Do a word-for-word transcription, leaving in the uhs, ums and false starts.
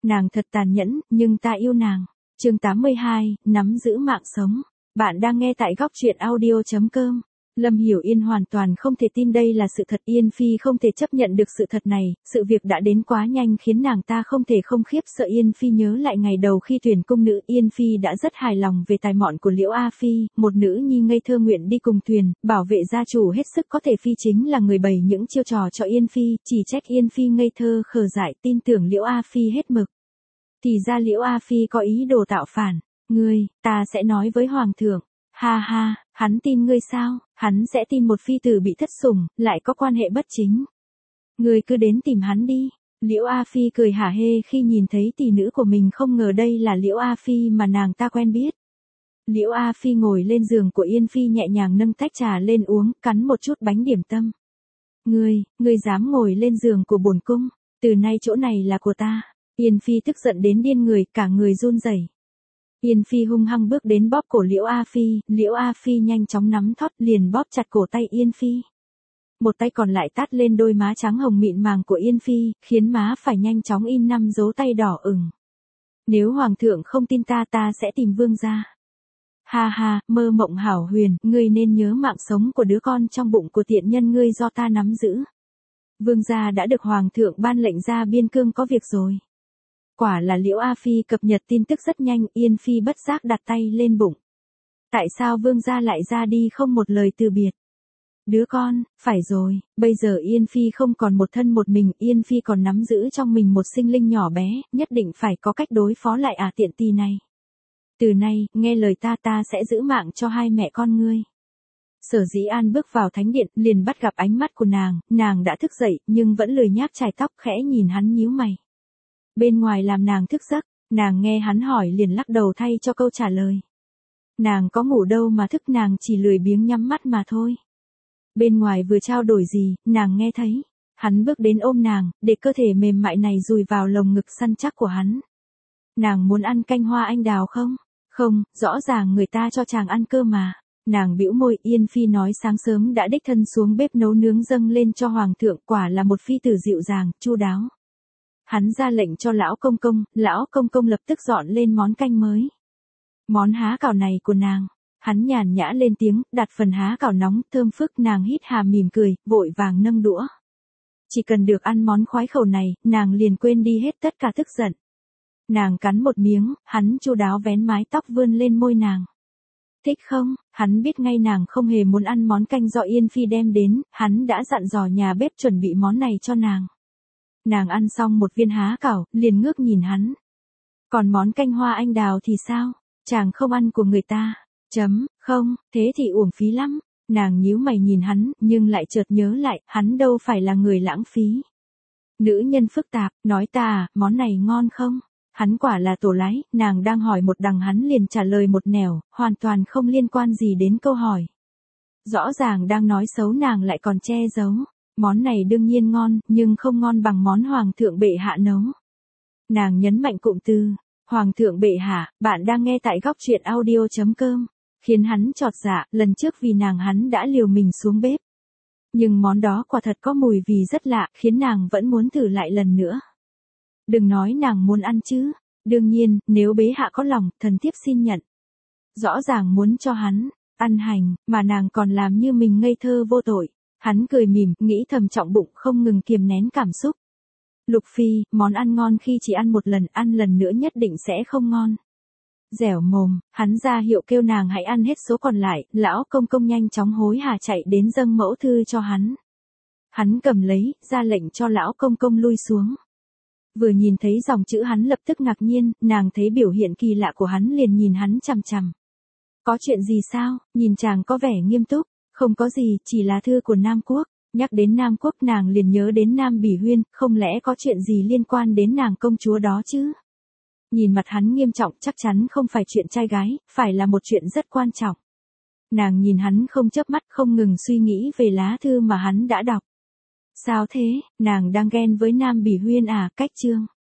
Nàng thật tàn nhẫn, nhưng ta yêu nàng. Chương tám mươi hai, nắm giữ mạng sống. Bạn đang nghe tại góc truyện audio chấm com. Lâm Hiểu Yên hoàn toàn không thể tin đây là sự thật. Yên Phi không thể chấp nhận được sự thật này, sự việc đã đến quá nhanh khiến nàng ta không thể không khiếp sợ. Yên Phi nhớ lại ngày đầu khi tuyển cung nữ, Yên Phi đã rất hài lòng về tài mọn của Liễu A Phi, một nữ nhi ngây thơ nguyện đi cùng thuyền, bảo vệ gia chủ hết sức có thể Phi chính là người bày những chiêu trò cho Yên Phi, chỉ trách Yên Phi ngây thơ khờ dại tin tưởng Liễu A Phi hết mực. Thì ra Liễu A Phi có ý đồ tạo phản. Ngươi, ta sẽ nói với Hoàng thượng. Ha ha, hắn tin ngươi sao? Hắn sẽ tin một phi tử bị thất sủng, lại có quan hệ bất chính. Ngươi cứ đến tìm hắn đi. Liễu A Phi cười hả hê khi nhìn thấy tỷ nữ của mình, không ngờ đây là Liễu A Phi mà nàng ta quen biết. Liễu A Phi ngồi lên giường của Yên Phi nhẹ nhàng nâng tách trà lên uống, cắn một chút bánh điểm tâm. Ngươi, ngươi dám ngồi lên giường của bổn cung, từ nay chỗ này là của ta. Yên Phi tức giận đến điên người, cả người run rẩy. Yên Phi hung hăng bước đến bóp cổ Liễu A Phi, Liễu A Phi nhanh chóng nắm thót liền bóp chặt cổ tay Yên Phi. Một tay còn lại tát lên đôi má trắng hồng mịn màng của Yên Phi, khiến má phải nhanh chóng in năm dấu tay đỏ ửng. Nếu Hoàng thượng không tin ta ta sẽ tìm vương gia. Ha ha, mơ mộng hảo huyền, ngươi nên nhớ mạng sống của đứa con trong bụng của tiện nhân ngươi do ta nắm giữ. Vương gia đã được Hoàng thượng ban lệnh ra biên cương có việc rồi. Quả là Liễu A Phi cập nhật tin tức rất nhanh, Yên Phi bất giác đặt tay lên bụng. Tại sao vương gia lại ra đi không một lời từ biệt? Đứa con, phải rồi, bây giờ Yên Phi không còn một thân một mình, Yên Phi còn nắm giữ trong mình một sinh linh nhỏ bé, nhất định phải có cách đối phó lại ả tiện tì này. Từ nay, nghe lời ta ta sẽ giữ mạng cho hai mẹ con ngươi. Sở Dĩ An bước vào thánh điện, liền bắt gặp ánh mắt của nàng, nàng đã thức dậy, nhưng vẫn lười nhác chải tóc, khẽ nhìn hắn nhíu mày. Bên ngoài làm nàng thức giấc, nàng nghe hắn hỏi liền lắc đầu thay cho câu trả lời. Nàng có ngủ đâu mà thức, nàng chỉ lười biếng nhắm mắt mà thôi. Bên ngoài vừa trao đổi gì, nàng nghe thấy. Hắn bước đến ôm nàng, để cơ thể mềm mại này dùi vào lồng ngực săn chắc của hắn. Nàng muốn ăn canh hoa anh đào không? Không, rõ ràng người ta cho chàng ăn cơ mà. Nàng bĩu môi. Yên Phi nói sáng sớm đã đích thân xuống bếp nấu nướng dâng lên cho Hoàng thượng, quả là một phi tử dịu dàng, chu đáo. Hắn ra lệnh cho lão công công, lão công công lập tức dọn lên món canh mới. Món há cảo này của nàng. Hắn nhàn nhã lên tiếng, đặt phần há cảo nóng, thơm phức. Nàng hít hà mỉm cười, vội vàng nâng đũa. Chỉ cần được ăn món khoái khẩu này, nàng liền quên đi hết tất cả tức giận. Nàng cắn một miếng, hắn chu đáo vén mái tóc vươn lên môi nàng. Thích không? Hắn biết ngay nàng không hề muốn ăn món canh do Yên Phi đem đến, hắn đã dặn dò nhà bếp chuẩn bị món này cho nàng. Nàng ăn xong một viên há cảo, liền ngước nhìn hắn. Còn món canh hoa anh đào thì sao? Chàng không ăn của người ta. Chấm, không, thế thì uổng phí lắm. Nàng nhíu mày nhìn hắn, nhưng lại chợt nhớ lại, hắn đâu phải là người lãng phí. Nữ nhân phức tạp, nói ta à, món này ngon không? Hắn quả là tổ lái, nàng đang hỏi một đằng hắn liền trả lời một nẻo, hoàn toàn không liên quan gì đến câu hỏi. Rõ ràng đang nói xấu nàng lại còn che giấu. Món này đương nhiên ngon, nhưng không ngon bằng món Hoàng thượng bệ hạ nấu. Nàng nhấn mạnh cụm từ, Hoàng thượng bệ hạ, bạn đang nghe tại góc truyện audio chấm com, khiến hắn chột dạ, lần trước vì nàng hắn đã liều mình xuống bếp. Nhưng món đó quả thật có mùi vị rất lạ, khiến nàng vẫn muốn thử lại lần nữa. Đừng nói nàng muốn ăn chứ, đương nhiên, nếu bệ hạ có lòng, thần thiếp xin nhận. Rõ ràng muốn cho hắn ăn hành, mà nàng còn làm như mình ngây thơ vô tội. Hắn cười mỉm, nghĩ thầm trọng bụng, không ngừng kiềm nén cảm xúc. Lục Phi, món ăn ngon khi chỉ ăn một lần, ăn lần nữa nhất định sẽ không ngon. Dẻo mồm, hắn ra hiệu kêu nàng hãy ăn hết số còn lại, lão công công nhanh chóng hối hả chạy đến dâng mẫu thư cho hắn. Hắn cầm lấy, ra lệnh cho lão công công lui xuống. Vừa nhìn thấy dòng chữ hắn lập tức ngạc nhiên, nàng thấy biểu hiện kỳ lạ của hắn liền nhìn hắn chằm chằm. Có chuyện gì sao? Nhìn chàng có vẻ nghiêm túc. Không có gì, chỉ là thư của Nam Quốc. Nhắc đến Nam Quốc nàng liền nhớ đến Nam Bỉ Huyên, không lẽ có chuyện gì liên quan đến nàng công chúa đó chứ? Nhìn mặt hắn nghiêm trọng, chắc chắn không phải chuyện trai gái, phải là một chuyện rất quan trọng. Nàng nhìn hắn không chớp mắt, không ngừng suy nghĩ về lá thư mà hắn đã đọc. Sao thế, nàng đang ghen với Nam Bỉ Huyên à? Cách chương.